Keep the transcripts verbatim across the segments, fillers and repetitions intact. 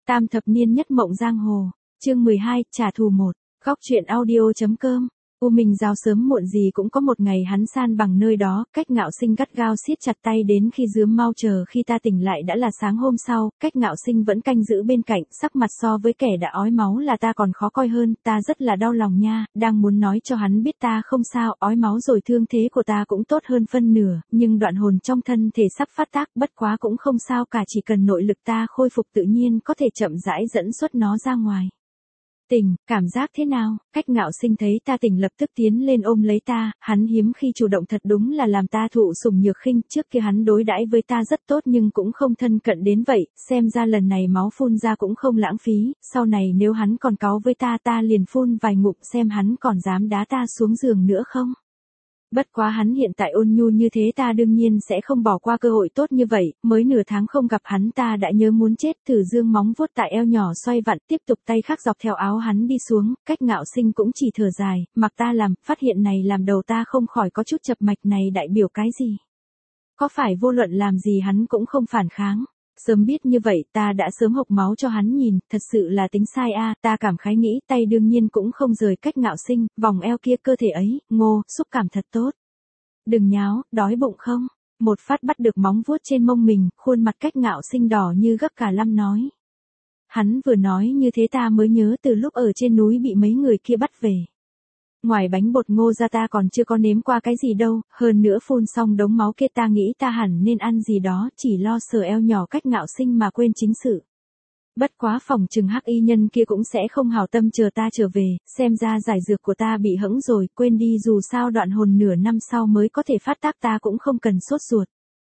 Tam thập niên nhất mộng giang hồ. Chương mười hai, trả thù một. Góc truyện audio.com. U mình rào sớm muộn gì cũng có một ngày hắn san bằng nơi đó, Cách Ngạo Sinh gắt gao siết chặt tay đến khi dướm mau chờ khi ta tỉnh lại đã là sáng hôm sau, Cách Ngạo Sinh vẫn canh giữ bên cạnh, sắc mặt so với kẻ đã ói máu là ta còn khó coi hơn, ta rất là đau lòng nha, đang muốn nói cho hắn biết ta không sao, ói máu rồi thương thế của ta cũng tốt hơn phân nửa, nhưng đoạn hồn trong thân thể sắp phát tác, bất quá cũng không sao cả, chỉ cần nội lực ta khôi phục tự nhiên có thể chậm rãi dẫn xuất nó ra ngoài. Tỉnh, cảm giác thế nào? Cách Ngạo Sinh thấy ta tỉnh lập tức tiến lên ôm lấy ta, hắn hiếm khi chủ động thật đúng là làm ta thụ sủng nhược khinh, trước kia hắn đối đãi với ta rất tốt nhưng cũng không thân cận đến vậy, xem ra lần này máu phun ra cũng không lãng phí, sau này nếu hắn còn cáu với ta ta liền phun vài ngụm xem hắn còn dám đá ta xuống giường nữa không. Bất quá hắn hiện tại ôn nhu như thế ta đương nhiên sẽ không bỏ qua cơ hội tốt như vậy, mới nửa tháng không gặp hắn ta đã nhớ muốn chết, thử dương móng vuốt tại eo nhỏ xoay vặn, tiếp tục tay khác dọc theo áo hắn đi xuống, Cách Ngạo Sinh cũng chỉ thở dài, mặc ta làm, phát hiện này làm đầu ta không khỏi có chút chập mạch, này đại biểu cái gì? Có phải vô luận làm gì hắn cũng không phản kháng? Sớm biết như vậy ta đã sớm hộc máu cho hắn nhìn, thật sự là tính sai a, ta cảm khái nghĩ, tay đương nhiên cũng không rời Cách Ngạo Sinh, vòng eo kia cơ thể ấy, ngô, xúc cảm thật tốt. Đừng nháo, đói bụng không? Một phát bắt được móng vuốt trên mông mình, khuôn mặt Cách Ngạo Sinh đỏ như gấp cả lăm nói. Hắn vừa nói như thế ta mới nhớ từ lúc ở trên núi bị mấy người kia bắt về. Ngoài bánh bột ngô ra ta còn chưa có nếm qua cái gì đâu, hơn nữa phun xong đống máu kia ta nghĩ ta hẳn nên ăn gì đó, chỉ lo sờ eo nhỏ Cách Ngạo Sinh mà quên chính sự. Bất quá phòng trừng hắc y nhân kia cũng sẽ không hảo tâm chờ ta trở về, xem ra giải dược của ta bị hẫng rồi, quên đi, dù sao đoạn hồn nửa năm sau mới có thể phát tác, ta cũng không cần sốt ruột.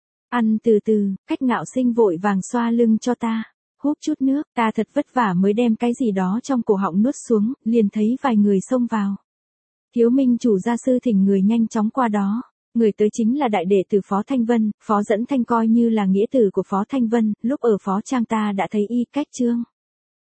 Ăn từ từ, Cách Ngạo Sinh vội vàng xoa lưng cho ta. Húp chút nước, ta thật vất vả mới đem cái gì đó trong cổ họng nuốt xuống, liền thấy vài người xông vào. Thiếu minh chủ gia sư thỉnh người nhanh chóng qua đó. Người tới chính là đại đệ tử Phó Thanh Vân, Phó Dẫn Thanh coi như là nghĩa tử của Phó Thanh Vân, lúc ở Phó Trang ta đã thấy y. Cách Trương.